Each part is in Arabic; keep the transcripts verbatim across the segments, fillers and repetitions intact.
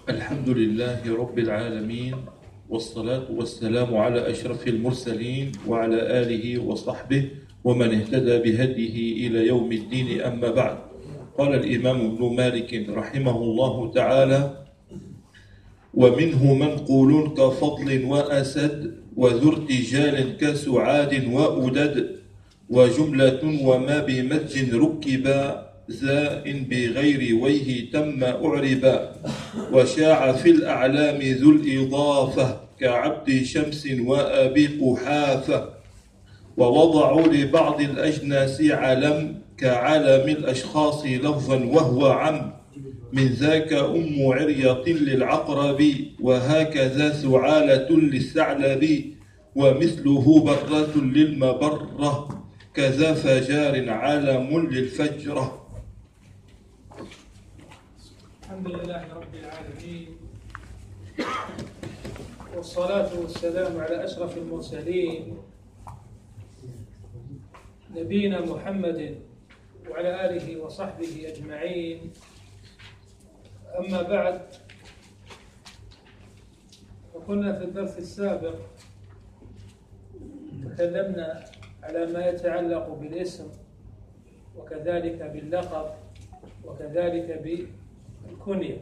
الحمد لله رب العالمين، والصلاة والسلام على أشرف المرسلين وعلى آله وصحبه ومن اهتدى بهديه إلى يوم الدين. أما بعد، قال الإمام ابن مالك رحمه الله تعالى: ومنه منقول كفضل وأسد، وذو ارتجال كسعاد وأدد، وجملة وما بمزج ركبا، زاء بغير ويه تم أعربا، وشاع في الأعلام ذو الإضافة كعبد شمس وأبي قحافة، ووضعوا لبعض الأجناس علم كعلم الأشخاص لفظا وهو عم، من ذاك أم عرية للعقرب، وهكذا سعالة للثعلب، ومثله برة للمبرة، كذا فجار علم للفجرة. الحمد لله رب العالمين، والصلاة والسلام على أشرف المرسلين نبينا محمد وعلى آله وصحبه أجمعين. أما بعد، وكنا في الدرس السابق تكلمنا على ما يتعلق بالاسم وكذلك باللقب وكذلك بالكنية،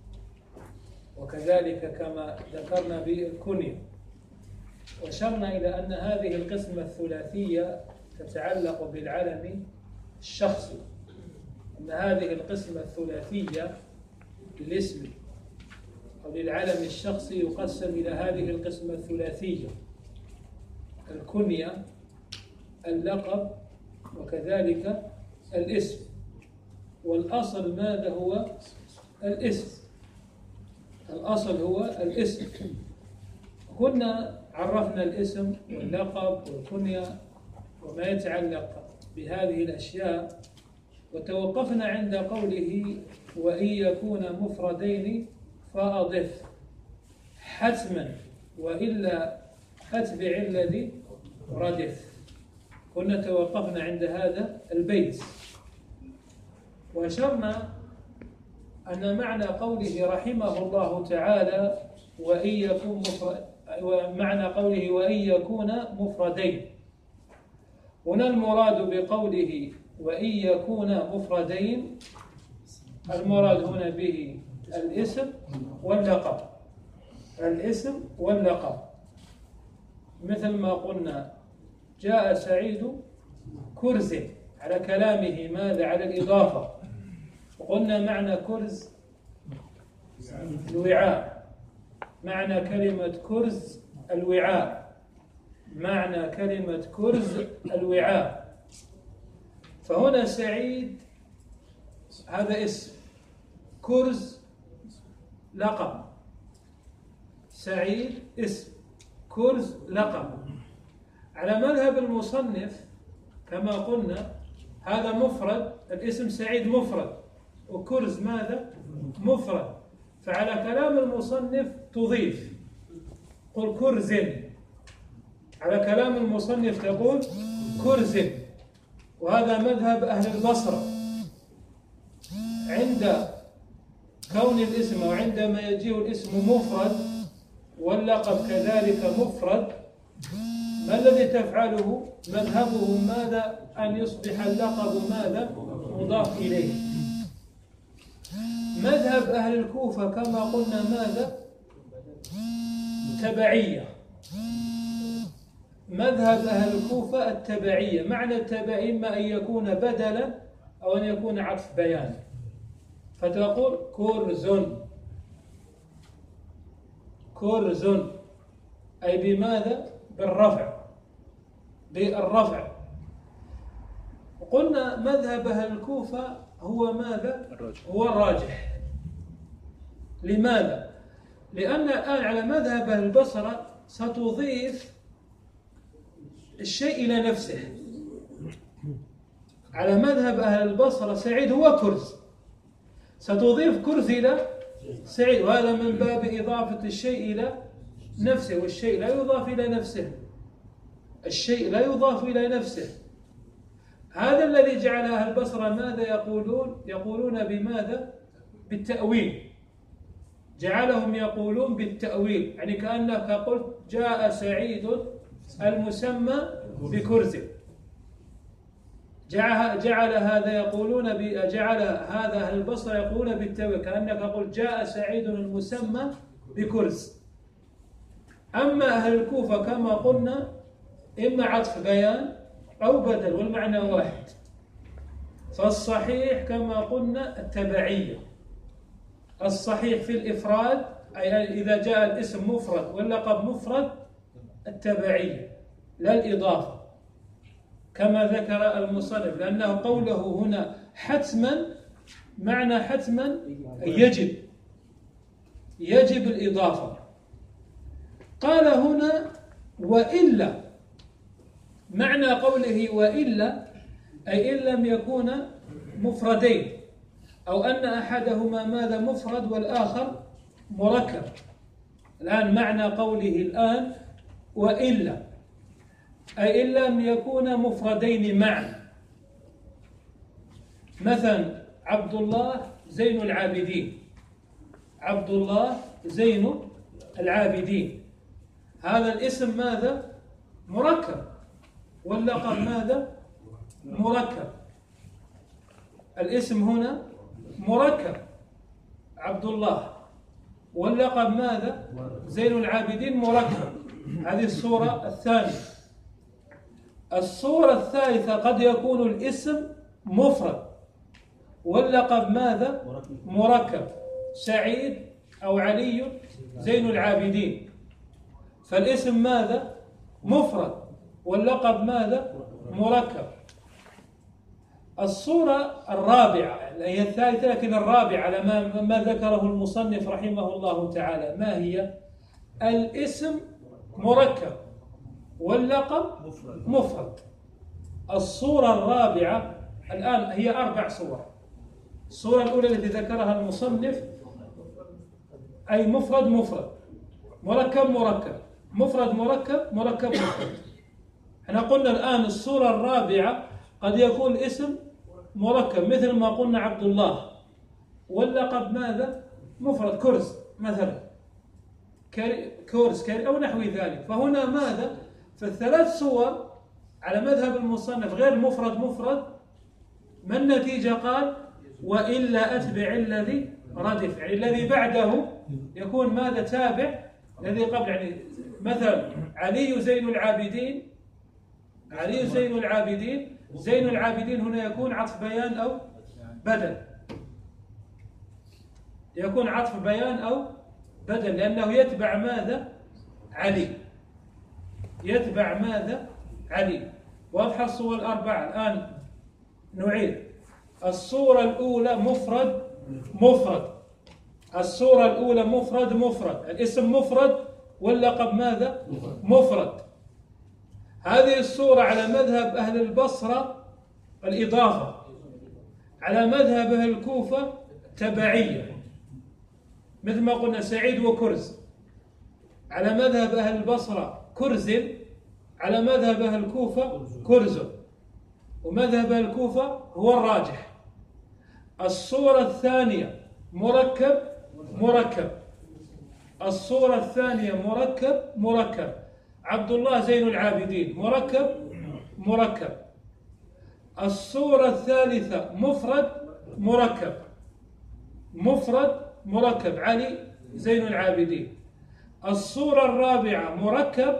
وكذلك كما ذكرنا بالكنية، وأشرنا إلى أن هذه القسمة الثلاثية تتعلق بالعلم الشخصي، أن هذه القسمة الثلاثية للاسم أو للعلم الشخصي يقسم إلى هذه القسمة الثلاثية: الكنية، اللقب، وكذلك الاسم. والأصل ماذا هو الاسم؟ الأصل هو الاسم. كنا عرفنا الاسم واللقب والكنية وما يتعلق بهذه الأشياء، وتوقفنا عند قوله: وإن يكون مفردين فأضف حتما وإلا فاتبع الذي ردف. كنا توقفنا عند هذا البيت، وأشرنا أن معنى قوله رحمه الله تعالى وإن يكون مفرد، ومعنى قوله وإن يكون مفردين، هنا المراد بقوله وإن يكون مفردين، المراد هنا به الاسم واللقب، الاسم واللقب. مثل ما قلنا: جاء سعيد كرز، على كلامه ماذا؟ على الإضافة. وقلنا معنى كرز الوعاء، معنى كلمة كرز الوعاء، معنى كلمة كرز الوعاء. فهنا سعيد هذا اسم، كرز لقب. سعيد اسم، كرز لقب. على مذهب المصنف كما قلنا هذا مفرد، الاسم سعيد مفرد، وكرز ماذا؟ مفرد. فعلى كلام المصنف تضيف، قل كرز. على كلام المصنف تقول كرز. وهذا مذهب أهل البصرة عند كون الاسم، أو عندما يجيء الاسم مفرد واللقب كذلك مفرد، ما الذي تفعله؟ مذهبهم ماذا؟ أن يصبح اللقب ماذا؟ مضاف إليه. مذهب أهل الكوفة كما قلنا ماذا؟ تبعية. مذهب أهل الكوفة التبعية. معنى التبعية إما أن يكون بدلا أو أن يكون عطف بيان، فتقول كرز، كرز، أي بماذا؟ بالرفع، بالرفع. قلنا مذهب أهل الكوفة هو ماذا؟ هو الراجح. لماذا؟ لأن الآن على مذهب أهل البصرة ستضيف الشيء إلى نفسه. على مذهب أهل البصرة سعيد هو كرز، ستضيف كرز إلى سعيد، وهذا من باب إضافة الشيء إلى نفسه، والشيء لا يضاف إلى نفسه، الشيء لا يضاف إلى نفسه. هذا الذي جعل أهل البصرة ماذا يقولون؟ يقولون بماذا؟ بالتأويل. جعلهم يقولون بالتأويل، يعني كأنك قلت جاء سعيد المسمى بكرز. جعل هذا يقولون جعل هذا أهل البصرة يقولون بالتأويل، كأنك قلت جاء سعيد المسمى بكرز. أما أهل الكوفة كما قلنا إما عطف بيان أو بدل والمعنى واحد، فالصحيح كما قلنا التبعية. الصحيح في الإفراد أي إذا جاء الاسم مفرد واللقب مفرد التبعية لا الإضافة كما ذكر المصنف، لأنه قوله هنا حتما معنى حتما يجب يجب الإضافة. قال هنا وإلا، معنى قوله وإلا أي إن لم يكونا مفردين أو أن أحدهما ماذا مفرد والآخر مركب. الآن معنى قوله الآن وإلا أي إن لم يكونا مفردين معا، مثلا عبد الله زين العابدين، عبد الله زين العابدين، هذا الاسم ماذا مركب واللقب ماذا مركب. الاسم هنا مركب عبد الله واللقب ماذا زين العابدين مركب. هذه الصورة الثانية. الصورة الثالثة قد يكون الاسم مفرد واللقب ماذا مركب، سعيد أو علي زين العابدين، فالاسم ماذا مفرد واللقب ماذا مركب. الصورة الرابعة هي الثالثة لكن الرابعة على ما, ما ذكره المصنف رحمه الله تعالى، ما هي؟ الاسم مركب واللقب مفرد. الصورة الرابعة الآن هي أربع صور. الصورة الأولى التي ذكرها المصنف أي مفرد مفرد مركب مركب مفرد مركب مركب مفرد. احنا قلنا الآن الصورة الرابعة قد يكون الاسم مركب مثل ما قلنا عبد الله واللقب ماذا مفرد كرز مثلا كورس كاري أو نحو ذلك. فهنا ماذا في الثلاث صور على مذهب المصنف غير مفرد مفرد، ما النتيجة؟ قال وإلا أتبع الذي ردف، يعني الذي بعده يكون ماذا تابع الذي قبل. يعني مثلا علي زين العابدين، علي زين العابدين، زين العابدين هنا يكون عطف بيان أو بدل، يكون عطف بيان أو بدل لأنه يتبع ماذا علي، يتبع ماذا علي. واضحة الصورة الأربعة. الآن نعيد. الصورة الأولى مفرد مفرد، الصورة الأولى مفرد مفرد، الاسم مفرد واللقب ماذا مفرد. هذه الصورة على مذهب أهل البصرة الإضافة، على مذهب أهل الكوفة تبعية مثل ما قلنا سعيد وكرز. على مذهب أهل البصرة كرز، على مذهب أهل الكوفة كرز، ومذهب أهل الكوفة هو الراجح. الصورة الثانية مركب مركب، الصورة الثانية مركب مركب، عبد الله زين العابدين مركب مركب. الصورة الثالثة مفرد مركب مفرد مركب، علي زين العابدين. الصورة الرابعة مركب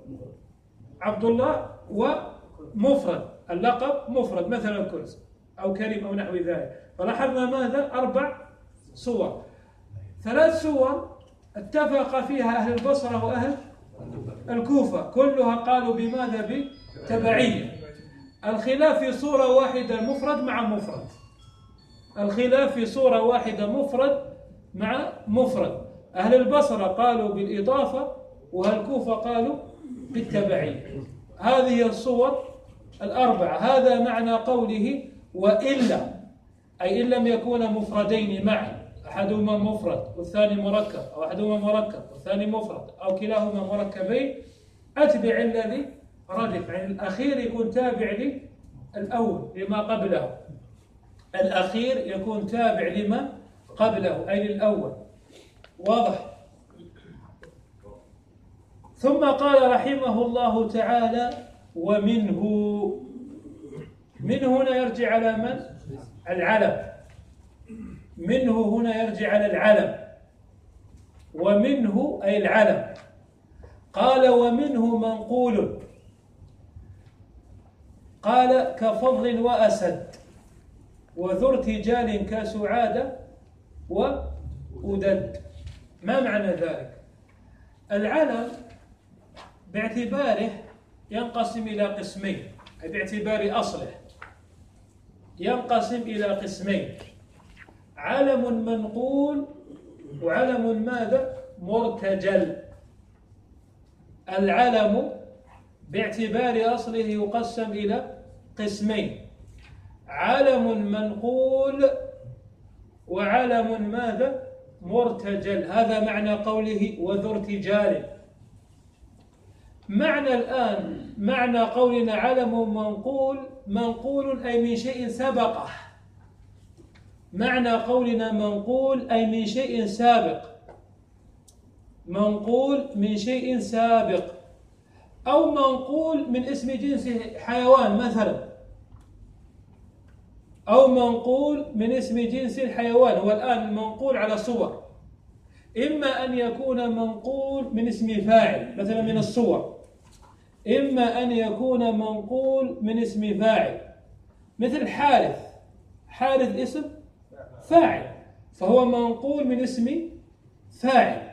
عبد الله ومفرد، اللقب مفرد مثلا كرز أو كريم أو نحو ذلك. فلاحظنا ماذا أربع صور، ثلاث صور اتفق فيها أهل البصرة وأهل الكوفة كلها قالوا بماذا بتبعية. الخلاف في صورة واحدة مفرد مع مفرد، الخلاف في صورة واحدة مفرد مع مفرد. أهل البصرة قالوا بالإضافة وأهل الكوفة قالوا بالتبعية. هذه الصور الأربعة. هذا معنى قوله وإلا أي إن لم يكونا مفردين معا، أحدهما مفرد والثاني مركب، أو أحدهما مركب والثاني مفرد، أو كلاهما مركبين، أتبع الذي ردف، يعني الأخير يكون تابع للأول لما قبله، الأخير يكون تابع لما قبله أي للأول. واضح. ثم قال رحمه الله تعالى ومنه. منه هنا يرجع على من؟ العلم. منه هنا يرجع على العلم، ومنه أي العلم. قال ومنه منقول، قال كفضل وأسد وذو ارتجال كسعادة وأدد. ما معنى ذلك؟ العلم باعتباره ينقسم إلى قسمين، أي باعتبار أصله ينقسم إلى قسمين: علم منقول وعلم ماذا؟ مرتجل. العلم باعتبار أصله يقسم إلى قسمين: علم منقول وعلم ماذا؟ مرتجل. هذا معنى قوله وذو ارتجال. معنى الآن معنى قولنا علم منقول، منقول أي من شيء سبقه. معنى قولنا منقول أي من شيء سابق، منقول من شيء سابق، أو منقول من اسم جنس حيوان مثلا، أو منقول من اسم جنس الحيوان. هو الآن المنقول على صور، إما أن يكون منقول من اسم فاعل مثلا من الصور، إما أن يكون منقول من اسم فاعل مثل حارث. حارث اسم فاعل، فهو منقول من اسم فاعل.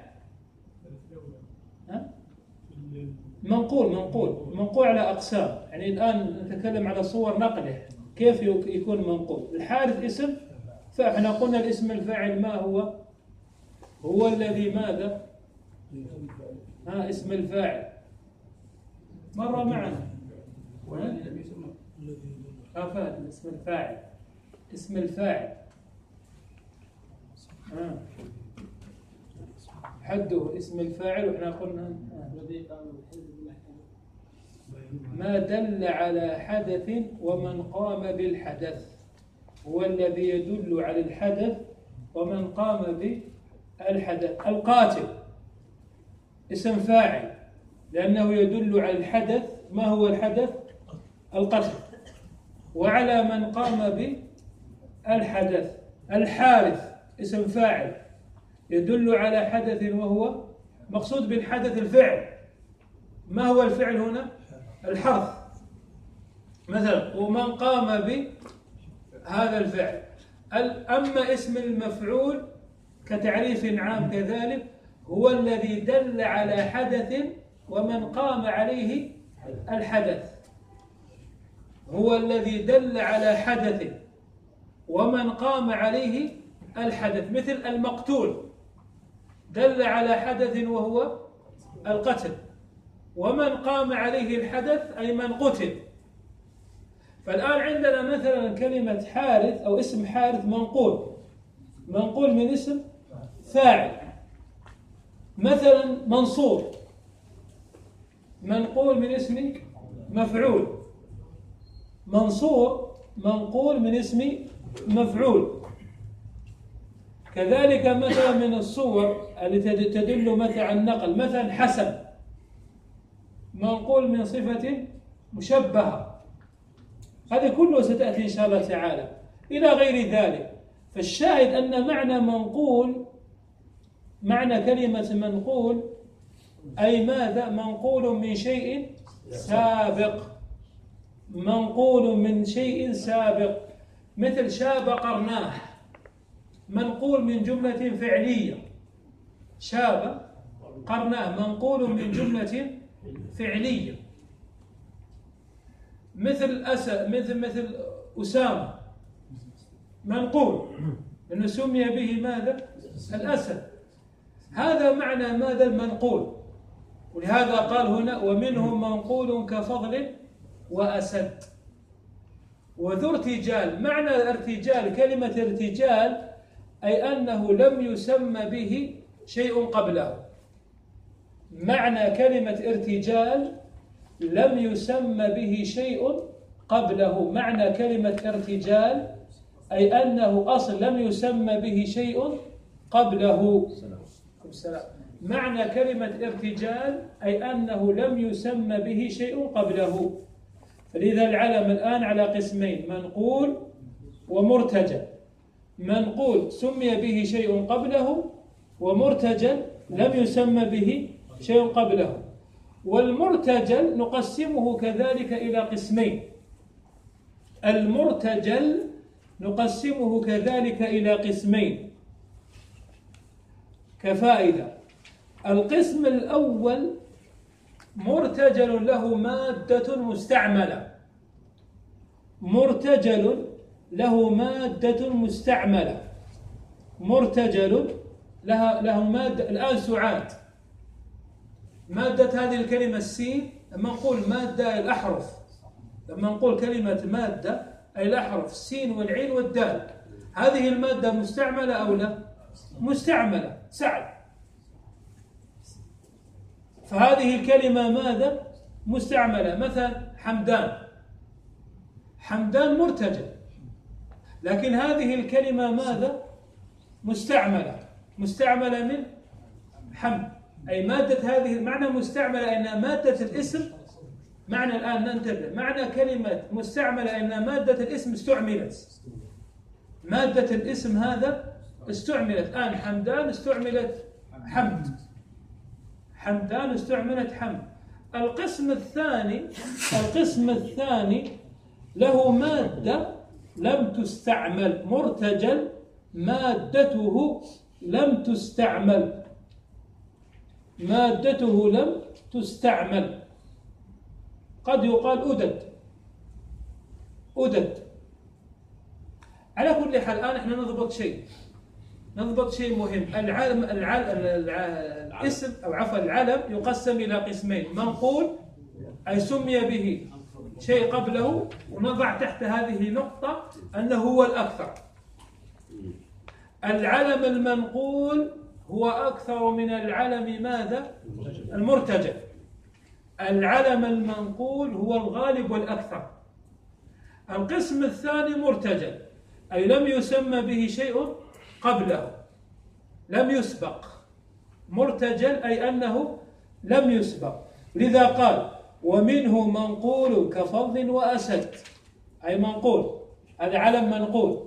منقول منقول منقول على أقسام، يعني الآن نتكلم على صور نقله كيف يكون منقول. الحارث اسم، فاحنا قلنا الاسم الفاعل ما هو؟ هو الذي ماذا؟ ها اسم الفاعل مر معنا. آفات اسم الفاعل، اسم الفاعل ها حده اسم الفاعل. وإحنا قلنا ما دل على حدث ومن قام بالحدث، هو الذي يدل على الحدث ومن قام بالحدث. القاتل اسم فاعل لأنه يدل على الحدث. ما هو الحدث؟ القتل، وعلى من قام بالحدث. الحارث اسم فاعل يدل على حدث، وهو مقصود بالحدث الفعل. ما هو الفعل هنا؟ الحرث مثلا، ومن قام بهذا الفعل. أما اسم المفعول كتعريف عام كذلك هو الذي دل على حدث ومن قام عليه الحدث. هو الذي دل على حدث ومن قام عليه الحدث، مثل المقتول دل على حدث وهو القتل، ومن قام عليه الحدث أي من قتل. فالآن عندنا مثلا كلمة حارث أو اسم حارث منقول، منقول من اسم فاعل. مثلا منصور منقول من اسم مفعول. منصور منقول من اسم مفعول. كذلك مثلا من الصور التي تدل مثلا على النقل، مثلا حسن منقول من صفة مشبهة. هذه كله ستأتي إن شاء الله تعالى إلى غير ذلك. فالشاهد أن معنى منقول، معنى كلمة منقول أي ماذا؟ منقول من شيء سابق، منقول من شيء سابق. مثل شاب قرناه منقول من جملة فعلية. شاب قرناه منقول من جملة فعلية. مثل أسد، مثل مثل أسامة منقول لأنه سمي به ماذا؟ الأسد. هذا معنى ماذا؟ المنقول. ولهذا قال هنا ومنهم منقول كفضل وأسد. وذو ارتجال، معنى الارتجال كلمة ارتجال أي أنه لم يسمى به شيء قبله. معنى كلمة ارتجال لم يسمى به شيء قبله. معنى كلمة ارتجال أي أنه أصل لم يسمى به شيء قبله. معنى كلمة ارتجال أي أنه لم يسمى به شيء قبله. فلذا العلم الآن على قسمين: منقول ومرتجل. منقول سمي به شيء قبله، ومرتجل لم يسمى به شيء قبله. والمرتجل نقسمه كذلك إلى قسمين. المرتجل نقسمه كذلك إلى قسمين كفائدة. القسم الأول مرتجل له مادة مستعملة. مرتجل له مادة مستعملة. مرتجل لها له مادة. الآن سعاد، مادة هذه الكلمة السين. لما نقول مادة الأحرف، لما نقول كلمة مادة أي الأحرف السين والعين والدال، هذه المادة مستعملة أو لا؟ مستعملة. سعد، فهذه الكلمة ماذا؟ مستعملة. مثلا حمدان، حمدان مرتجل، لكن هذه الكلمة ماذا؟ مستعملة. مستعملة من حمد، أي مادة هذه معنى مستعملة أنها مادة الاسم. معنى الآن ننتبه، معنى كلمة مستعملة أن مادة الاسم استعملت. مادة الاسم هذا استعملت. الآن حمدان استعملت حمد، حمدان استعملت حمد. القسم الثاني، القسم الثاني له مادة لم تستعمل. مرتجل مادته لم تستعمل، مادته لم تستعمل. قد يقال أدد، أدد. على كل حال الآن احنا نضبط شيء، نضبط شيء مهم. العلم، العلم الاسم أو عفوا العلم يقسم إلى قسمين: منقول أي سمي به شيء قبله، ونضع تحت هذه نقطة أنه هو الأكثر. العلم المنقول هو أكثر من العلم ماذا؟ المرتجل. العلم المنقول هو الغالب والأكثر. القسم الثاني مرتجل أي لم يسمى به شيء قبله، لم يسبق. مرتجل أي أنه لم يسبق. لذا قال: ومنه منقول كفضل وأسد، أي منقول، هذا علم منقول.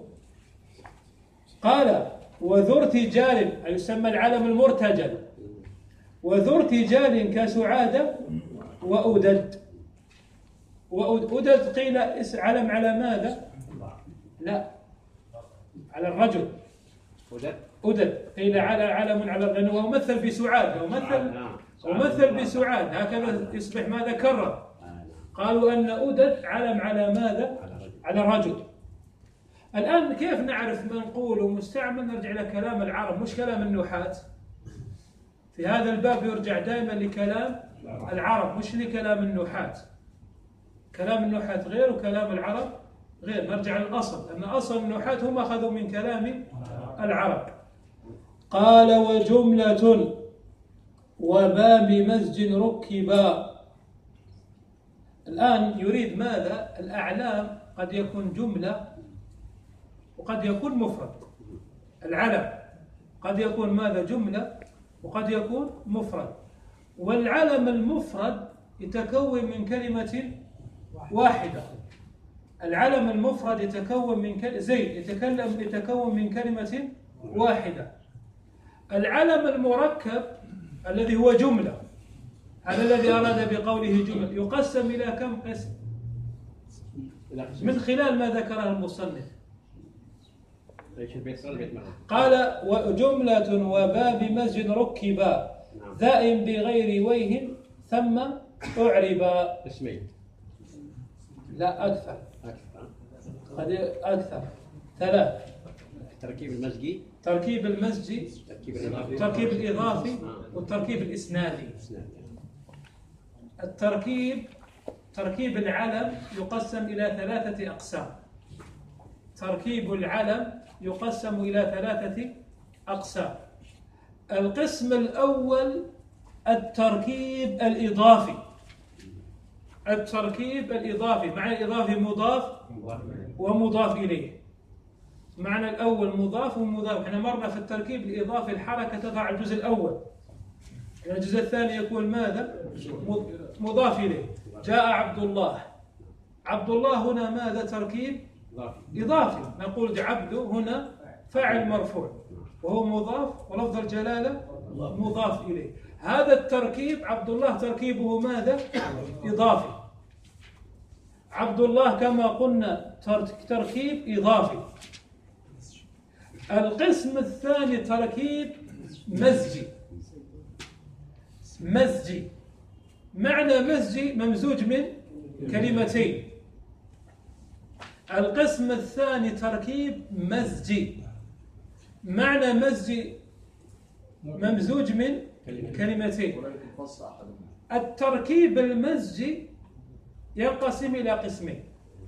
قال: وذو ارتجال أي يسمى العلم المرتجل. وذو ارتجال كسعادة وأدد. وأدد قيل علم على ماذا؟ لا، على الرجل. أدد قيل على علم على، لأنه ومثل بسعاد، ومثل ومثل بسعاد، هكذا يصبح ماذا؟ كرر. قالوا أن أدد علم على ماذا؟ على الرجل. الآن كيف نعرف منقول ومستعمل؟ نرجع إلى كلام العرب مش كلام النحاة. في هذا الباب يرجع دائما لكلام العرب مش لكلام النحاة. كلام النحاة غير وكلام العرب غير. نرجع للأصل، أن أصل النحاة هم أخذوا من كلام العرب. قال: وجملة وباب مسجد ركبا. الآن يريد ماذا؟ الأعلام قد يكون جملة وقد يكون مفرد. العلم قد يكون ماذا؟ جملة وقد يكون مفرد. والعلم المفرد يتكون من كلمة واحدة. العلم المفرد يتكون من كلمة زيد، يتكلم يتكون من كلمة واحدة. العلم المركب الذي هو جملة، هذا الذي أراد بقوله جملة، يقسم إلى كم قسم؟ من خلال ما ذكره المصنف. قال: وجملة وباب مسجد ركبا ذائم بغير ويه ثم أعربا. اسمين؟ لا، أكثر. قد أكثر، ثلاث. تركيب المزجي، تركيب المزجي، التركيب الإضافي، والتركيب الإسنادي. التركيب، تركيب العلم يقسم إلى ثلاثة أقسام. تركيب العلم يقسم إلى ثلاثة أقسام. القسم الأول التركيب الإضافي. التركيب الإضافي، معنى الإضافي مضاف ومضاف إليه. معنى الأول مضاف ومضاف. احنا مرنا في التركيب الإضافي الحركة تقع على الجزء الأول، الجزء الثاني يكون ماذا؟ مضاف إليه. جاء عبد الله. عبد الله هنا ماذا؟ تركيب إضافي. نقول عبد هنا فاعل مرفوع وهو مضاف ولفظ الجلالة مضاف إليه. هذا التركيب عبد الله تركيبه ماذا؟ إضافي. عبد الله كما قلنا تركيب إضافي. القسم الثاني تركيب مزجي. مزجي معنى مزجي ممزوج من كلمتين. القسم الثاني تركيب مزجي معنى مزجي ممزوج من كلمتين. التركيب المزجي ينقسم إلى قسمين.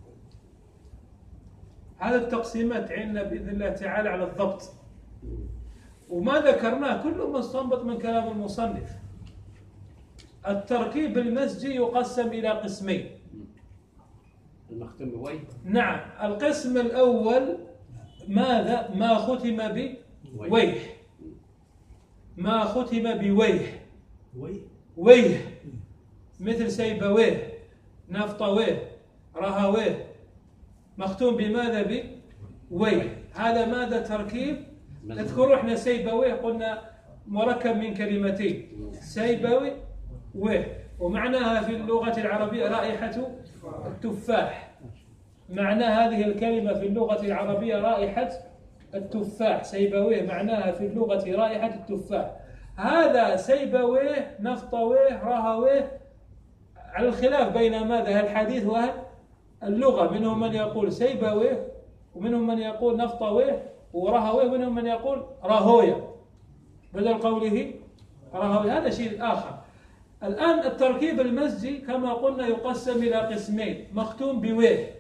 هذه التقسيمات عندنا بإذن الله تعالى على الضبط، وما ذكرناه كله مستنبط من كلام المصنف. التركيب المزجي يقسم إلى قسمين. المختوم بويه. نعم. القسم الأول ماذا؟ ما ختم بويه. ما ختم بويه. ويه مثل سيبويه، نفطويه، رهويه، مختوم بماذا؟ بويه. هذا ماذا؟ تركيب. اذكروا احنا سيبويه قلنا مركب من كلمتين، سيبوي ويه، ومعناها في اللغة العربية رائحة التفاح. معنى هذه الكلمة في اللغة العربية رائحة التفاح. سيبويه معناها في اللغة رائحة التفاح. هذا سيبويه، نفطويه، رهويه، على الخلاف بين ماذا؟ الحديث وأهل اللغة. منهم من يقول سيبويه، ومنهم من يقول نفطويه ورهويه، ومنهم من يقول رهوية بدل قوله رهوية. هذا شيء آخر. الآن التركيب المزجي كما قلنا يقسم إلى قسمين، مختوم بويه.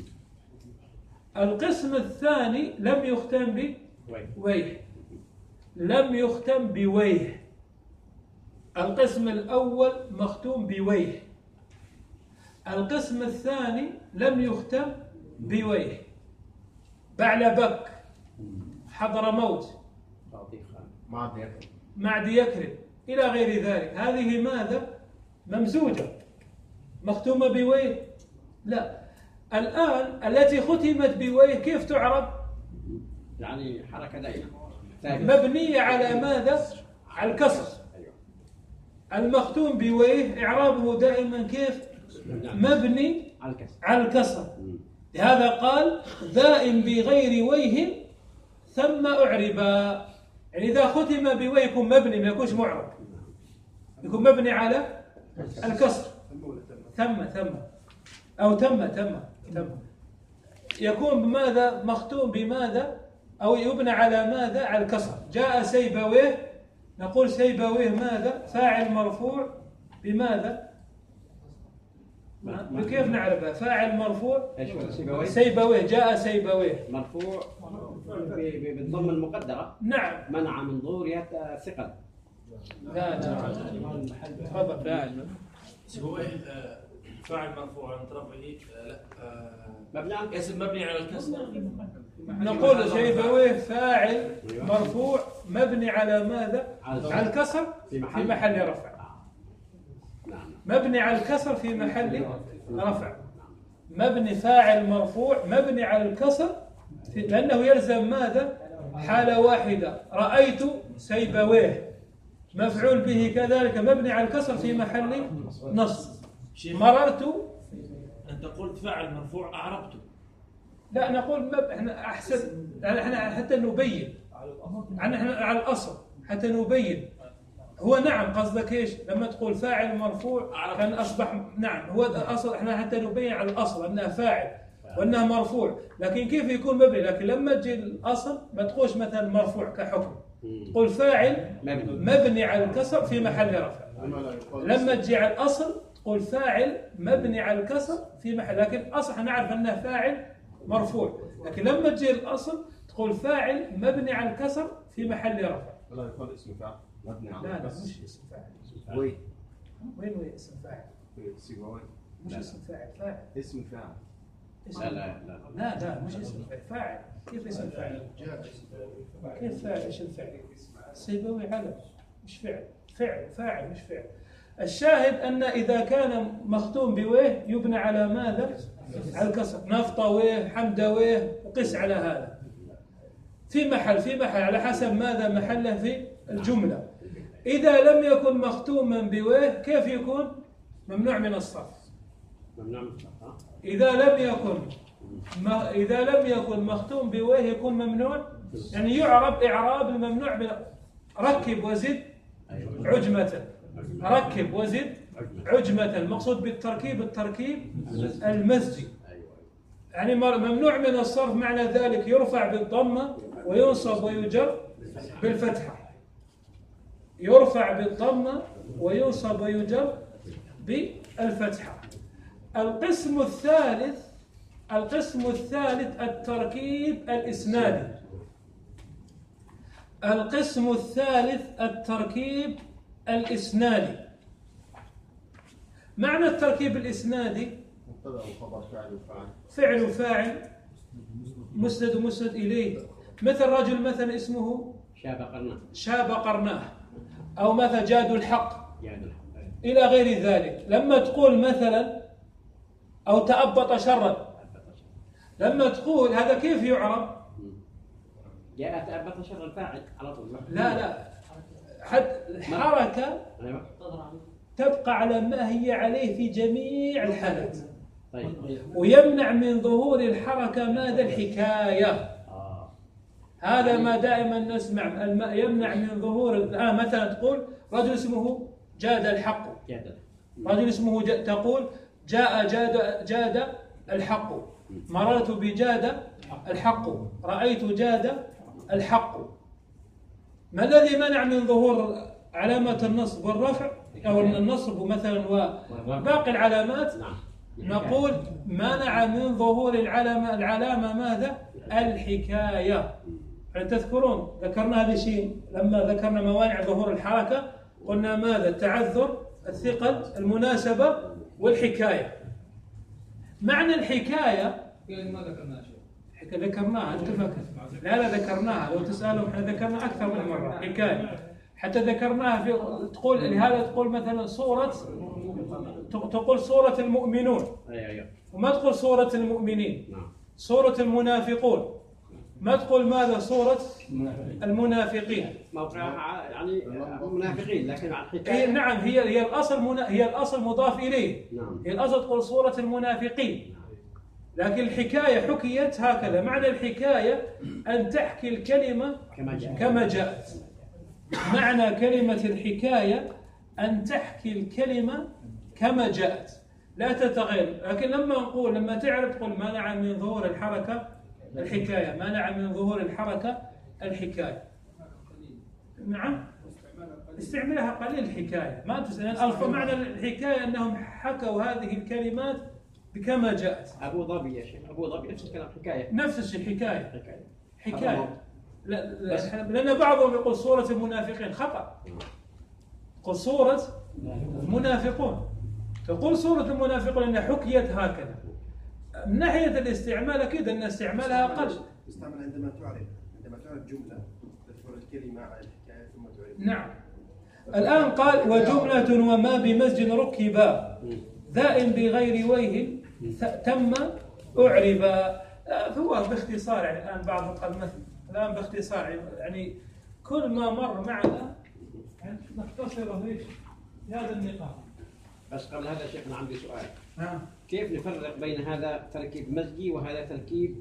القسم الثاني لم يختم بويه. لم يختم بويه. القسم الأول مختوم بويه. القسم الثاني لم يختم بويه. بعلبك، حضرموت، معدي يكرم، إلى غير ذلك. هذه ماذا؟ ممزوجة مختومة بويه؟ لا. الآن التي ختمت بويه كيف تعرب؟ يعني حركة دائمة مبنية على ماذا؟ على الكسر. المختوم بويه إعرابه دائما كيف؟ مبني على الكسر. لهذا قال ذائم بغير ويه ثم أعربا. يعني إذا ختم بويه يكون مبني، ما يكونش معرب، يكون مبني على الكسر. ثم ثم أو تم تم تم يكون بماذا؟ مختوم بماذا؟ أو يبنى على ماذا؟ على الكسر. جاء سيبويه، نقول سيبويه ماذا؟ فاعل مرفوع بماذا؟ كيف نعرفها؟ فاعل مرفوع سيبويه. جاء سيبويه مرفوع بالضم المقدرة. نعم. منع من ظهورها الثقل. لا لا تفضل. فاعل سيبويه فاعل مرفوع عن رفعه. لا مبني اسم مبني على الكسر. نقول سيبويه فاعل مرفوع مبني على ماذا؟ على الكسر في محل رفع. مبني على الكسر في محل رفع. مبني فاعل مرفوع مبني على الكسر في... لأنه يلزم ماذا؟ حالة واحدة. رأيت سيبويه مفعول به كذلك مبني على الكسر في محل نصب. مررت. أنت قلت فاعل مرفوع أعربته. لا نقول مب... احنا أحسن، احنا حتى نبين عن احنا على الأصل حتى نبين. هو نعم قصدك ايش لما تقول فاعل مرفوع كان اصبح نعم هو الاصل. احنا حتى نبين على الاصل انها فاعل وانها مرفوع، لكن كيف يكون مبني؟ لكن لما تجي الاصل ما تقولش مثلا مرفوع كحكم، تقول فاعل مبني على الكسر في محل رفع. لما تجي على الاصل تقول فاعل مبني على الكسر في محل، لكن اصلا نعرف انه فاعل مرفوع. لكن لما تجي الاصل تقول فاعل مبني على الكسر في محل رفع. لا يقال اسم فاعل مبني على لا لا الكسر. مش اسم فاعل. وين وين وين اسم فاعل؟ سيبويه مش اسم فاعل. فاعل اسم فاعل. لا لا لا لا لا مش اسم فاعل. فاعل كيف اسم فاعل؟ كيف فاعل؟ ايش الفعل؟ سيبوي علم مش فعل. فعل فاعل مش فعل. الشاهد أن إذا كان مختوم بويه يبنى على ماذا؟ على الكسر. نفطويه حمدويه وقس على هذا في محل في محل على حسب ماذا محله في الجملة. إذا لم يكن مختوما بويه كيف يكون؟ ممنوع من الصرف. ممنوع من الصرف. إذا لم يكن ما إذا لم يكن مختوم بويه يكون ممنوع، يعني يعرب إعراب الممنوع من ركب وزد عجمة. ركب وزد عجمة. المقصود بالتركيب التركيب المزجي، يعني ممنوع من الصرف. معنى ذلك يرفع بالضمة وينصب ويجر بالفتحة. يرفع بالضمة وينصب ويجر بالفتحة. القسم الثالث القسم الثالث التركيب الإسنادي. القسم الثالث التركيب الإسنادي. معنى التركيب الإسنادي مبتدأ وخبر فاعل وفاعل فعل وفاعل مسند ومسند إليه. مثل رجل مثلا اسمه شاب قرناه شاب قرناه، أو مثلا جاد الحق يعني الحق. إلى غير ذلك. لما تقول مثلا أو تأبط شرا، لما تقول هذا كيف يعرب؟ جاء تأبط شر الفاعل على طول. لا لا حد حركة تبقى على ما هي عليه في جميع الحالات. طيب. ويمنع من ظهور الحركة ماذا؟ الحكاية. آه. هذا ما دائما نسمع. يمنع من ظهور الآن مثلا تقول رجل اسمه جاد الحق. جاد. رجل اسمه جاد. تقول جاء جاد جاد الحق. مررت بجاد الحق. رأيت جاد الحق. ما الذي منع من ظهور علامة النصب والرفع أو النصب مثلا وباقي العلامات؟ نقول منع من ظهور العلامة. العلامة ماذا؟ الحكاية. تذكرون ذكرنا هذا الشيء لما ذكرنا موانع ظهور الحركة، قلنا ماذا؟ التعذر، الثقل، المناسبة، والحكاية. معنى الحكاية ما ذكرناها شيء. ذكرناها أنت فاكر؟ لا لا ذكرناها. لو تسألهم احنا ذكرنا أكثر من مرة حكاية. حتى ذكرناها في تقول لهذا تقول مثلا صورة، تقول صورة المؤمنون وما تقول صورة المؤمنين. صورة المنافقون ما تقول ماذا؟ صورة المنافقين. موقعها يعني منافقين، لكن على الحكاية نعم هي هي الأصل منا هي الأصل مضاف إليه. نعم. هي الأصل تقول صورة المنافقين، لكن الحكاية حكيت هكذا. معنى الحكاية أن تحكي الكلمة كما جاءت. كما جاءت. معنى كلمة الحكاية أن تحكي الكلمة كما جاءت لا تتغير. لكن لما نقول لما تعرف تقول منع من ظهور الحركة الحكاية، منع من ظهور الحركة الحكاية. نعم استعملها قليل الحكاية ما تسأل. ألف معنى الحكاية أنهم حكوا هذه الكلمات بكما جاءت. أبو ظبي يا شيخ، أبو ظبي نفس الكلام حكاية. نفس الشيء حكاية. حكاية. حكاية. لا لا لأن بعضهم يقول صورة المنافقين خطأ. يقول صورة المنافقون. تقول صورة المنافقون أنها حكيت هكذا. من ناحية الاستعمال أكيد أن استعمالها أقل. تستعمل عندما تعرف عندما تعرف جملة تذكر الكلمة على الحكاية ثم تعرف. نعم. الآن قال وجملة وما بمسجد ركبا ذائن بغير وجه تم أعربا. هو باختصار يعني الآن بعض المثل الآن باختصار يعني كل ما مر معنا نختصره في هذا النقاط. بس قبل هذا شيخنا عندي سؤال. نعم. كيف نفرق بين هذا تركيب مزجي وهذا تركيب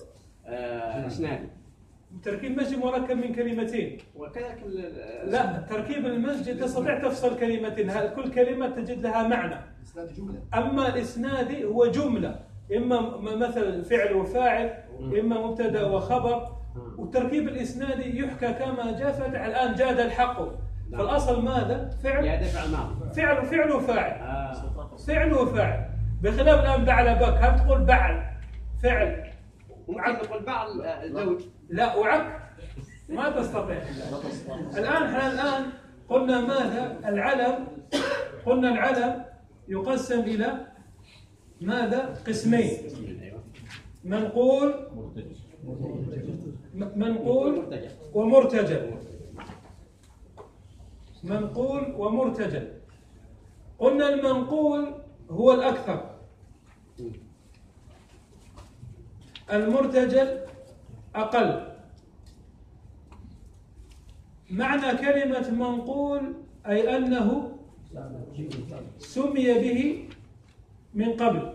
آه اسنادي؟ تركيب مزجي مركب من كلمتين. وكذلك لا تركيب المزجي تستطيع تفصل كلمتين، كل كلمة تجد لها معنى. أما الإسنادي هو جملة، إما مثلا فعل وفاعل، إما مبتدأ وخبر. والتركيب الإسنادي يحكى كما جاء. فتح الآن جاد الحق. فالأصل ماذا؟ فعل. جاد فعل ماضي. فعل فعل وفاعل. آه. فعل وفاعل. بخلاف الآن بعل بك، هل تقول بعل فعل؟ ممكن تقول بعل الزوج. لا وعك ما تستطيع. الآن احنا الآن قلنا ماذا؟ العلم. قلنا العلم يقسم إلى ماذا؟ قسمين. منقول منقول ومرتجل. منقول ومرتجل. قلنا المنقول هو الأكثر، المرتجل أقل. معنى كلمة منقول أي أنه سمي به من قبل،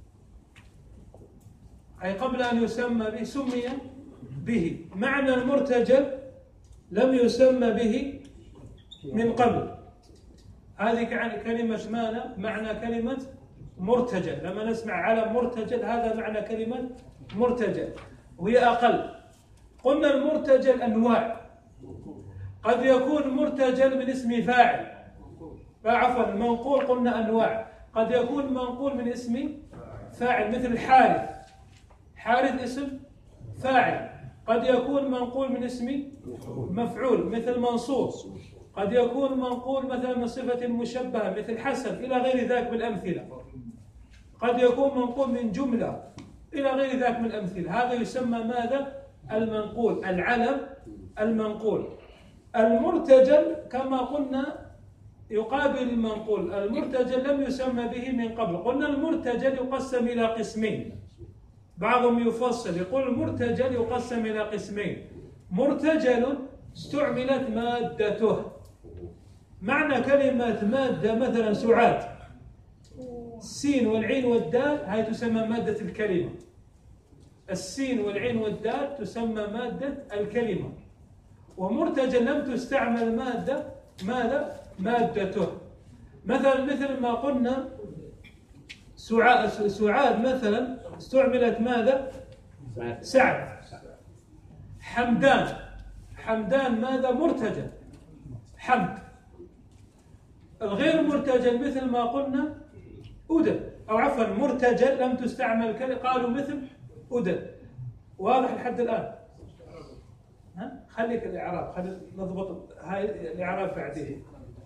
أي قبل أن يسمى به سمي به. معنى المرتجل لم يسمى به من قبل. هذه كلمة معنى معنى كلمة مرتجل. لما نسمع علم مرتجل هذا معنى كلمة مرتجل، وهي أقل. قلنا المرتجل أنواع، قد يكون مرتجل من اسم فاعل، عفوا المنقول قلنا أنواع، قد يكون منقول من اسم فاعل مثل حارث، حارث اسم فاعل. قد يكون منقول من اسم مفعول مثل منصور. قد يكون منقول مثلا من صفة مشبهة مثل حسن، إلى غير ذلك من الأمثلة. قد يكون منقول من جملة إلى غير ذلك من الأمثلة. هذا يسمى ماذا؟ المنقول، العلم المنقول. المرتجل كما قلنا يقابل المنقول. المرتجل لم يسمى به من قبل. قلنا المرتجل يقسم إلى قسمين، بعضهم يفصل يقول المرتجل يقسم إلى قسمين: مرتجل استعملت مادته. معنى كلمة مادة مثلا سعاد، السين والعين والدال هذه تسمى مادة الكلمة. السين والعين والدال تسمى مادة الكلمة. ومرتجل لم تستعمل مادة ماذا؟ مادته. مثلا مثل ما قلنا سعاد, سعاد مثلا استعملت ماذا؟ سعد. حمدان، حمدان ماذا؟ مرتجل، حمد. الغير مرتجل مثل ما قلنا أدى، أو عفوا مرتجل لم تستعمل كلمة، قالوا مثل أدى. واضح لحد الآن؟ ها؟ خليك الإعراب، خلي نضبط هاي الإعراب بعدين.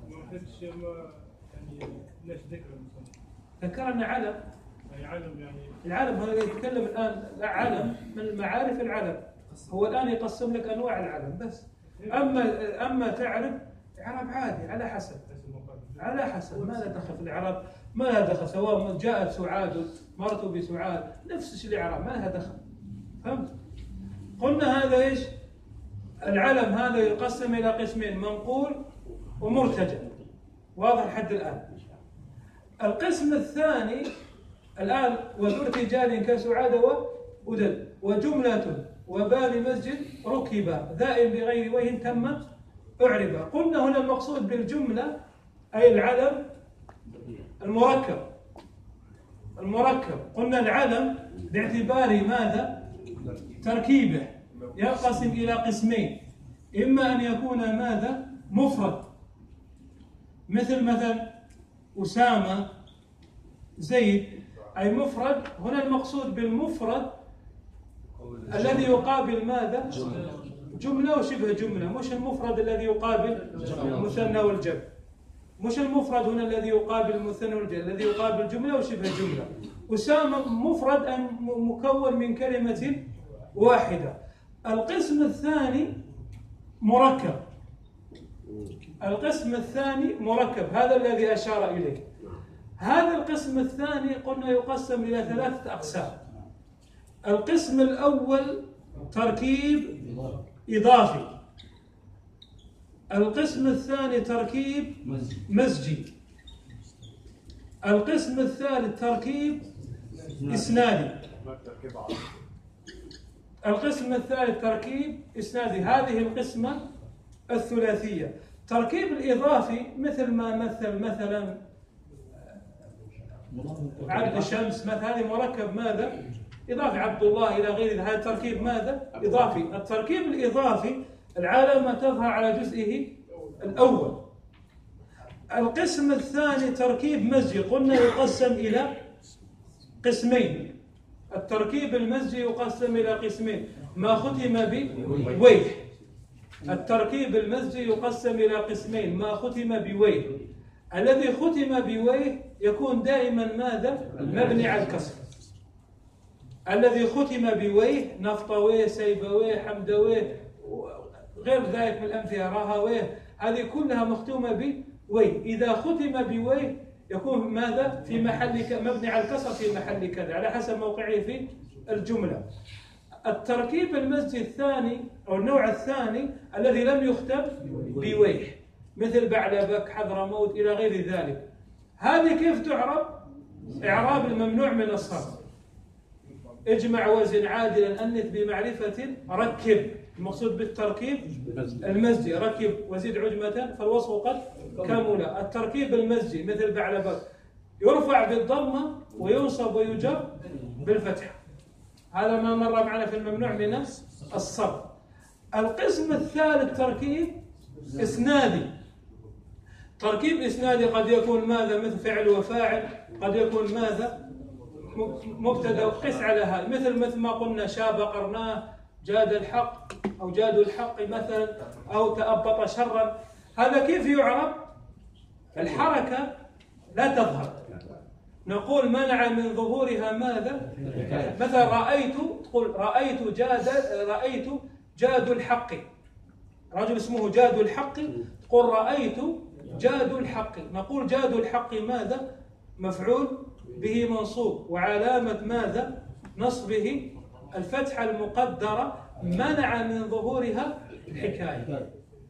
يعني ليش ذكر المصنف؟ ذكرنا علم. يعني علم يعني العلم هذا يتكلم الآن علم من معارف العلم. هو الآن يقسم لك أنواع العلم بس. أما أما تعرف إعراب عادي على حسب، على حسب. ما له دخل في الإعراب، ما له دخل. سواء جاءت سعاد مرت بسعاد نفس الشيء الإعراب، ما لها دخل. فهمت؟ قلنا هذا إيش؟ العلم هذا يقسم إلى قسمين: منقول ومرتجل. واضح لحد الآن؟ القسم الثاني الآن: وذو ارتجال كسعاد وأدل، وجملة وبال مسجد ركبا، ذائم بغير وجه تم أعربا. قلنا هنا المقصود بالجملة أي العلم المركب. المركب قلنا العلم باعتبار ماذا؟ تركيبه ينقسم إلى قسمين: إما أن يكون ماذا؟ مفرد، مثل مثلا أسامة، زيد، أي مفرد. هنا المقصود بالمفرد الذي يقابل ماذا؟ جملة وشبه جملة، مش المفرد الذي يقابل المثنى والجمع. مش المفرد هنا الذي يقابل المثنى والجمع، الذي يقابل جملة وشبه جملة. أسامة مفرد أن مكون من كلمة واحدة. القسم الثاني مركب. القسم الثاني مركب، هذا الذي أشار إليه. هذا القسم الثاني قلنا يقسم إلى ثلاثة أقسام. القسم الأول تركيب إضافي. القسم الثاني تركيب مزجي. القسم الثالث تركيب إسنادي. القسم الثالث تركيب إسنادي. هذه القسمة الثلاثية. تركيب الإضافي مثل ما مثل مثلا عبد الشمس، مثل هذه مركب ماذا؟ إضافي. عبد الله إلى غير هذا تركيب ماذا؟ إضافي. التركيب الإضافي العلامة تظهر على جزئه الأول. القسم الثاني تركيب مزجي. قلنا يقسم إلى قسمين. التركيب المزجي يقسم إلى قسمين: ما ختم بويه. التركيب المزجي يقسم إلى قسمين: ما ختم بويه. الذي ختم بويه يكون دائما ماذا؟ مبني على الكسر. الذي ختم بويه، نفطويه، سيبويه، حمدويه، غير ذلك من الأمثلة، راهويه، هذه كلها مختومة بويه. إذا ختم بويه يكون ماذا؟ في محل ك... مبني على الكسر في محل كذا على حسب موقعه في الجملة. التركيب المزجي الثاني أو النوع الثاني الذي لم يختم بويه مثل بعلبك، حضرموت، إلى غير ذلك، هذه كيف تعرب؟ إعراب الممنوع من الصرف. اجمع وزن عادلا أنث بمعرفة ركب، المقصود بالتركيب المزجي، ركب وزيد عجمة فالوصف قد كمل. التركيب المزجي مثل بعلبك يرفع بالضمة وينصب ويجر بالفتحة، هذا ما مر معنا في الممنوع من الصرف. القسم الثالث تركيب إسنادي. تركيب إسنادي قد يكون ماذا؟ مثل فعل وفاعل، قد يكون ماذا؟ مبتدا وقس على هذا، مثل مثل ما قلنا شاب قرناه، جاد الحق أو جاد الحق مثلا، أو تأبط شرا. هذا كيف يعرب؟ الحركة لا تظهر، نقول منع من ظهورها ماذا؟ مثلا رأيت، تقول رأيت جاد، رأيت جاد الحق، رجل اسمه جاد الحق، تقول رأيت جاد الحق، نقول جاد الحق ماذا؟ مفعول به منصوب، وعلامة ماذا؟ نصبه الفتحة المقدرة، منع من ظهورها الحكاية،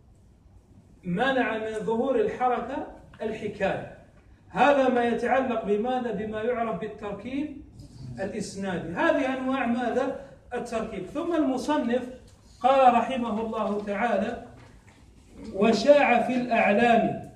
منع من ظهور الحركة الحكاية. هذا ما يتعلق بماذا؟ بما يعرف بالتركيب الإسنادي. هذه أنواع ماذا؟ التركيب. ثم المصنف قال رحمه الله تعالى: وشاع في الأعلام.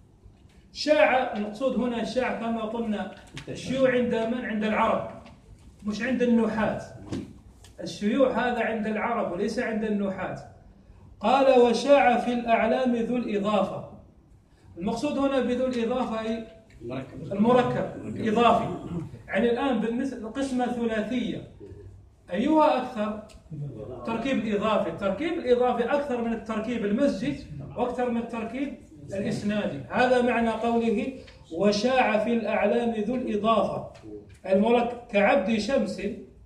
شاع، المقصود هنا شاع كما قلنا الشيوع عند من؟ عند العرب، مش عند النحاة. الشيوع هذا عند العرب وليس عند النحاة. قال: وشاع في الأعلام ذو الإضافة. المقصود هنا بذو الإضافة أي المركب إضافي. يعني الآن بالنسبة للقسمة الثلاثية أيها أكثر؟ تركيب الإضافي. التركيب الإضافي أكثر من التركيب المزجي وأكثر من التركيب الإسنادي. هذا معنى قوله وشاع في الأعلام ذو الإضافة، المركب كعبد شمس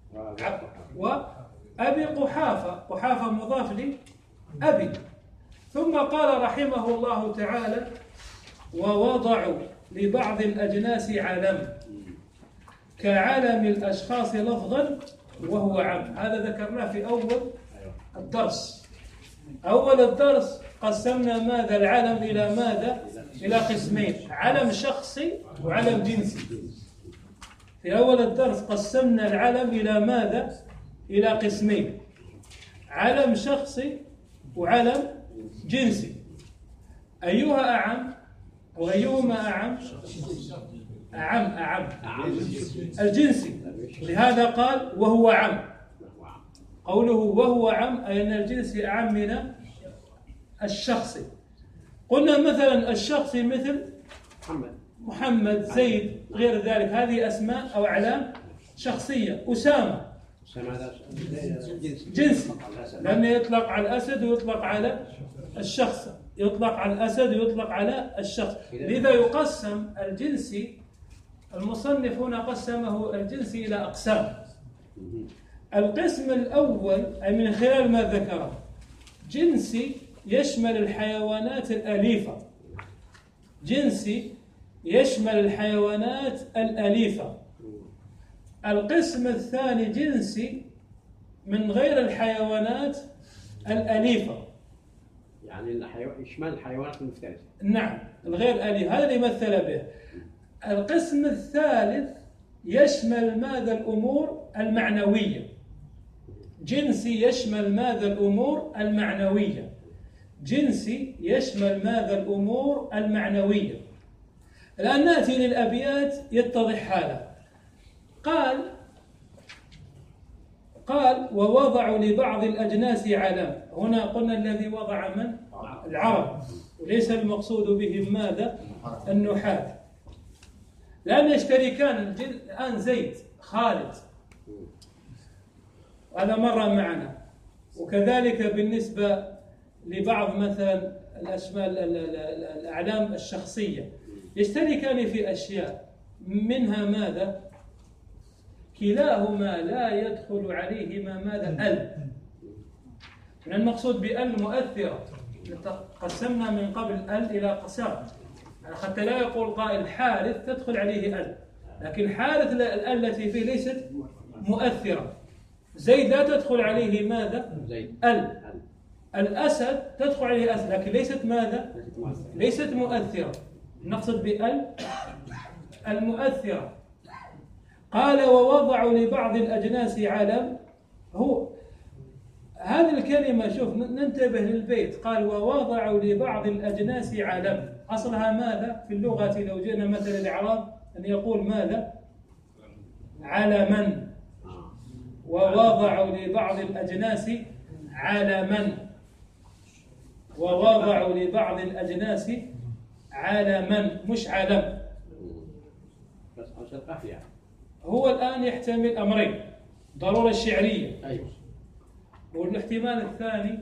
وأبي قحافة، قحافة مضاف لأبي. ثم قال رحمه الله تعالى: ووضعوا لبعض الأجناس علم كعلم الأشخاص لفظا وهو عم. هذا ذكرناه في أول الدرس. أول الدرس قسمنا ماذا؟ العلم إلى ماذا؟ إلى قسمين: علم شخصي وعلم جنسي. في أول الدرس قسمنا العلم إلى ماذا؟ إلى قسمين: علم شخصي وعلم جنسي. أيها أعم أو أيهما أعم؟ أعم أعم الجنسي. لهذا قال وهو عم. قوله وهو عم أي أن الجنسي أعم من الشخصي. قلنا مثلا الشخصي مثل محمد محمد زيد غير ذلك، هذه أسماء أو أعلام شخصية. أسامة جنسي لأنه يطلق على الأسد ويطلق على الشخص، يطلق على الأسد ويطلق على الشخص. لذا يقسم الجنسي، المصنف هنا قسمه الجنسي إلى أقسام. القسم الأول أي من خلال ما ذكره جنسي يشمل الحيوانات الأليفة، جنسي يشمل الحيوانات الأليفة. القسم الثاني جنسي من غير الحيوانات الأليفة، يعني الحيوان يشمل الحيوانات المفترسة. نعم، الغير أليفة، هذا اللي مثل به. القسم الثالث يشمل ماذا؟ الأمور المعنوية. جنسي يشمل ماذا؟ الأمور المعنوية. جنسي يشمل ماذا؟ الأمور المعنوية. الآن نأتي للأبيات يتضح هذا. قال قال ووضعوا لبعض الأجناس علم. هنا قلنا الذي وضع من؟ العرب، وليس المقصود بهم ماذا؟ النحاة، لأن يشتركان. الآن زيد، خالد، هذا مر معنا. وكذلك بالنسبة لبعض مثلا الأسماء الأعلام الشخصية يشتركان في أشياء، منها ماذا؟ كلاهما لا يدخل عليهما ماذا؟ ال. من المقصود بال مؤثرة، قسمنا من قبل ال إلى أقسام حتى لا يقول قائل حارث تدخل عليه ال، لكن حارث ال التي فيه ليست مؤثرة. زيد لا تدخل عليه ماذا؟ ال. الأسد تدخل عليه أسد لكن ليست ماذا؟ ليست مؤثرة. نقصد بال المؤثرة. قال ووضعوا لبعض الأجناس علم. هو هذه الكلمة شوف ننتبه للبيت، قال ووضعوا لبعض الأجناس علم، أصلها ماذا في اللغة لو جئنا مثلا الإعراب أن يقول ماذا؟ علما. ووضعوا لبعض الأجناس علما، ووضعوا لبعض الأجناس علما مش علم. هو الآن يحتمل أمرين، ضرورة الشعرية أيوة. والاحتمال الثاني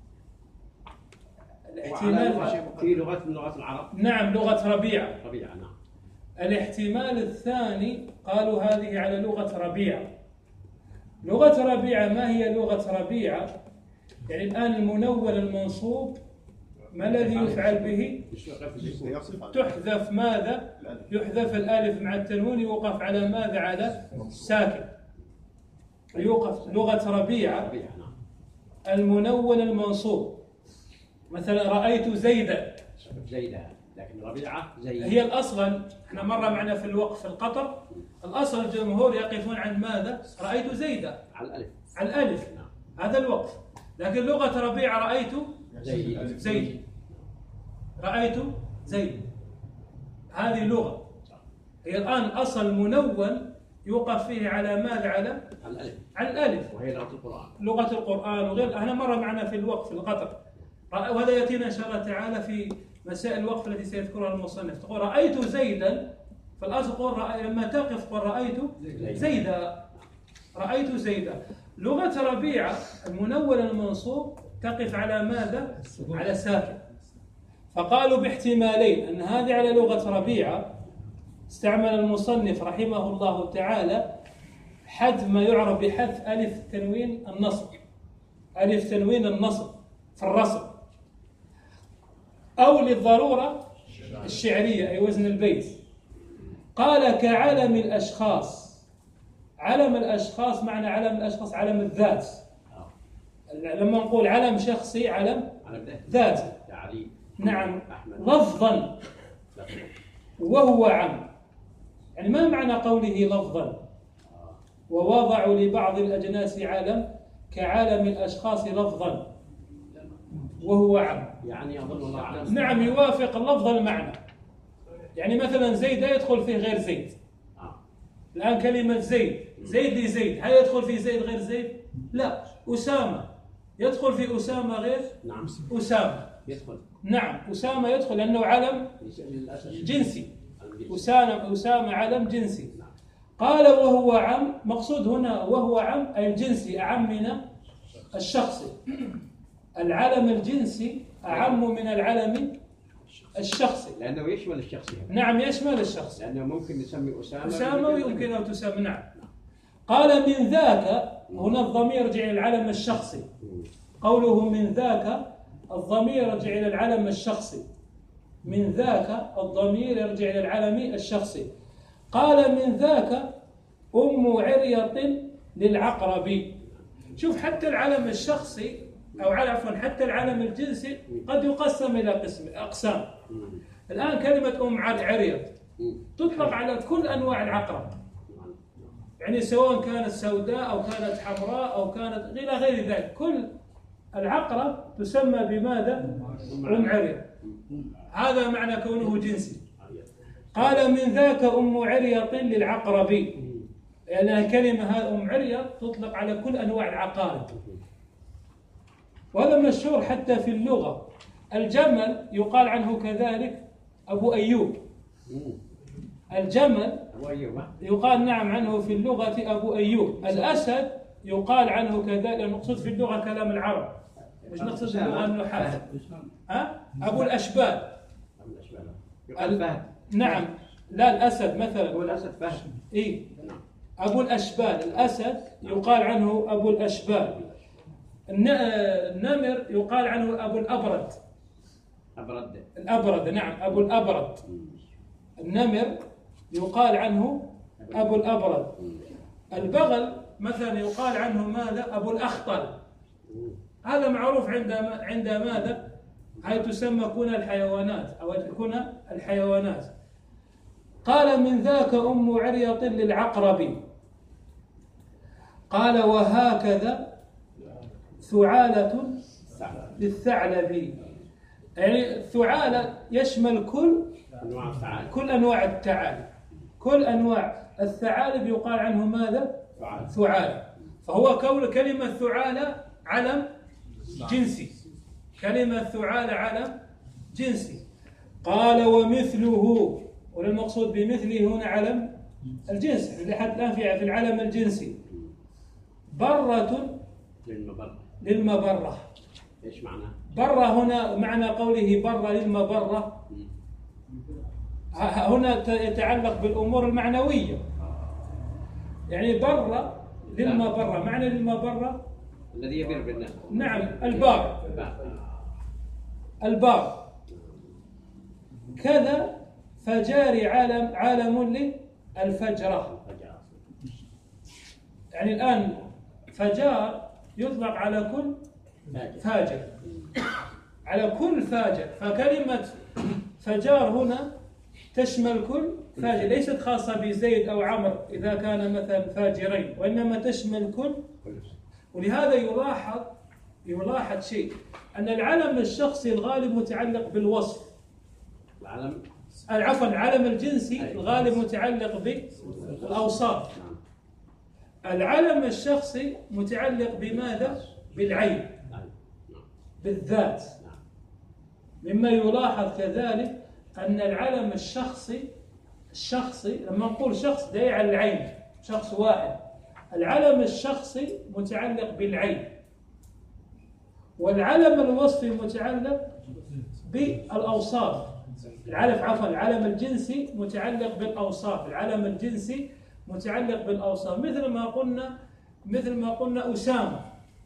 الاحتمال في لغة من لغات العرب. نعم لغة ربيعة. ربيعة نعم. الاحتمال الثاني قالوا هذه على لغة ربيعة. لغة ربيعة ما هي لغة ربيعة؟ يعني الآن المنون المنصوب ما الذي يفعل به؟ تحذف ماذا؟ يحذف الألف مع التنوين، يوقف على ماذا؟ على ساكن. يوقف. لغة ربيعة المنون المنصوب، مثلا رأيت زيدا. زيدا لكن ربيعة زيد هي الأصل. احنا مرة معنا في الوقف في القطر الأصل الجمهور يقفون عند ماذا؟ رأيت زيدا على الألف. على الألف نعم. هذا الوقف. لكن لغة ربيعة رأيت زيد. زيد رأيت زيد. هذه لغة. هي الآن أصل منون يوقف فيه على ماذا؟ على الألف. على الألف. وهي لغة القرآن. لغة القرآن وغير. أنا مرة معنا في الوقف في القطر، وهذا يأتينا إن شاء الله تعالى في مسائل الوقف التي سيذكرها المصنف. تقول رأيت زيدا، فالأصل تقول لما تقف قل رأيت زيدا. رأيت زيدا. لغة ربيعة المنون المنصوب تقف على ماذا؟ على ساكن. فقالوا باحتمالين أن هذه على لغة ربيعة استعمل المصنف رحمه الله تعالى حذف ما يعرف بحذف ألف تنوين النصب، ألف تنوين النصب في الرصب، أو للضرورة الشعرية أي وزن البيت. قال كعلم الأشخاص. علم الأشخاص معنى علم الأشخاص علم الذات. لما نقول علم شخصي علم ذاتي. نعم لفظا وهو عم. يعني ما معنى قوله لفظا؟ ووضعوا لبعض الأجناس علم كعالم الأشخاص لفظا وهو عم. يعني أظن الله أعلم. نعم يوافق اللفظ المعنى. يعني مثلا زيد لا يدخل فيه غير زيد. الآن كلمة زيد، زيد لزيد، هل يدخل في زيد غير زيد؟ لا. أسامة يدخل في أسامة غير نعم. أسامة يدخل. نعم أسامة يدخل لأنه علم جنسي. أسامة أسامة علم جنسي. قال وهو عم. مقصود هنا وهو عم أي الجنسي أعم من الشخصي. العلم الجنسي أعم من العلم الشخصي لأنه يشمل الشخصي. نعم يشمل الشخص، لأنه ممكن نسمي أسامة أسامة ويمكن أن تسمى. نعم. قال من ذاك. هنا الضمير يرجع إلى العلم الشخصي. قوله من ذاك الضمير يرجع إلى العلم الشخصي. من ذاك الضمير يرجع إلى العلم الشخصي. قال من ذاك أم عرية للعقرب. شوف حتى العلم الشخصي أو عفوا حتى العلم الجنسي قد يقسم إلى قسم أقسام. الآن كلمة أم عرية تطلق على كل أنواع العقرب، يعني سواء كانت سوداء أو كانت حمراء أو كانت إلى غير ذلك، كل العقرب تسمى بماذا؟ أم عرية. هذا معنى كونه جنسي. قال من ذاك أم عرية للعقرب، لأن يعني الكلمة هذه أم عرية تطلق على كل أنواع العقارب، وهذا مشهور حتى في اللغة. الجمل يقال عنه كذلك أبو أيوب. الجمل يقال نعم عنه في اللغة أبو أيوب. الأسد يقال عنه كذلك. نقصد في اللغة كلام العرب، مش نقصد في اللغة النحاة. ها؟ أبو الأشبال. ال... نعم. لا الأسد مثلا. هو الأسد فهد. إيه. أبو الأشبال. الأسد يقال عنه أبو الأشبال. النمر يقال عنه أبو الأبرد. أبرد. الأبرد، نعم، أبو الأبرد. النمر يقال عنه أبو الأبرد. البغل مثلا يقال عنه ماذا؟ أبو الأخطل. هذا معروف عند عند ماذا؟ هاي تسمى كنى الحيوانات أو كنى الحيوانات. قال من ذاك أم عريط للعقرب. قال وهكذا ثعالة للثعلب. يعني الثعالة يشمل كل أنواع الثعالب. كل أنواع الثعالب. كل أنواع الثعالب يقال عنه ماذا؟ ثعالة. فهو كون كلمة ثعالة علم جنسي. كلمة ثعالة علم جنسي. قال ومثله، والمقصود بمثله هنا علم الجنس لحد الآن في العلم الجنسي. برة للمبرة. للمبرة. ايش معناه؟ برة هنا معنى قوله برة للمبرة هنا يتعلق بالأمور المعنوية. يعني برة للمبرة، معنى للمبرة الذي يبر بالناس. نعم، البار. البار. كذا فجاري عالم عالم للفجرة. يعني الآن فجار يطلق على كل فاجر، على كل فاجر. فكلمة فجار هنا تشمل كل فاجر، ليست خاصة بزيد أو عمرو إذا كان مثلا فاجرين، وإنما تشمل كل. ولهذا يلاحظ يلاحظ شيء، أن العلم الشخصي الغالب متعلق بالوصف. العلم عفوا العلم الجنسي الغالب متعلق بالأوصاف. العلم الشخصي متعلق بماذا؟ بالعين، بالذات. مما يلاحظ كذلك أن العلم الشخصي الشخصي لما نقول شخص داعي على العين، شخص واحد. العلم الشخصي متعلق بالعين، والعلم الوصفي متعلق بالأوصاف. العلم عفوا العلم الجنسي متعلق بالأوصاف. العلم الجنسي متعلق بالأوصاف، مثل ما قلنا مثل ما قلنا أسامة.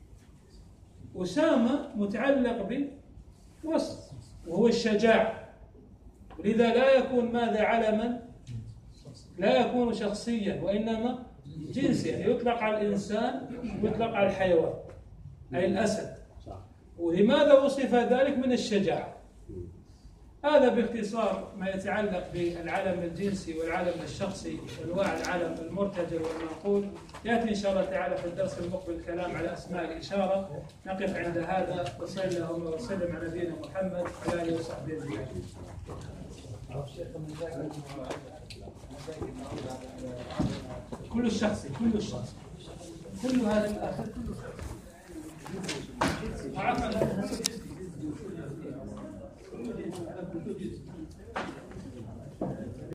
أسامة متعلق بوصف وهو الشجاع، ولذا لا يكون ماذا علما، لا يكون شخصيا، وإنما جنسيا. يعني يطلق على الإنسان ويطلق على الحيوان، أي الأسد. ولماذا وصف ذلك؟ من الشجاعة. هذا باختصار ما يتعلق بالعلم الجنسي والعلم الشخصي وانواع العلم المرتجل والمنقول. ياتي ان شاء الله تعالى في الدرس المقبل الكلام على اسماء الاشاره. نقف عند هذا، وصلى اللهم وسلم على نبينا محمد وعلى اله وصحبه اجمعين. كل الشخصي كل الشخص كل هذا الاخر كله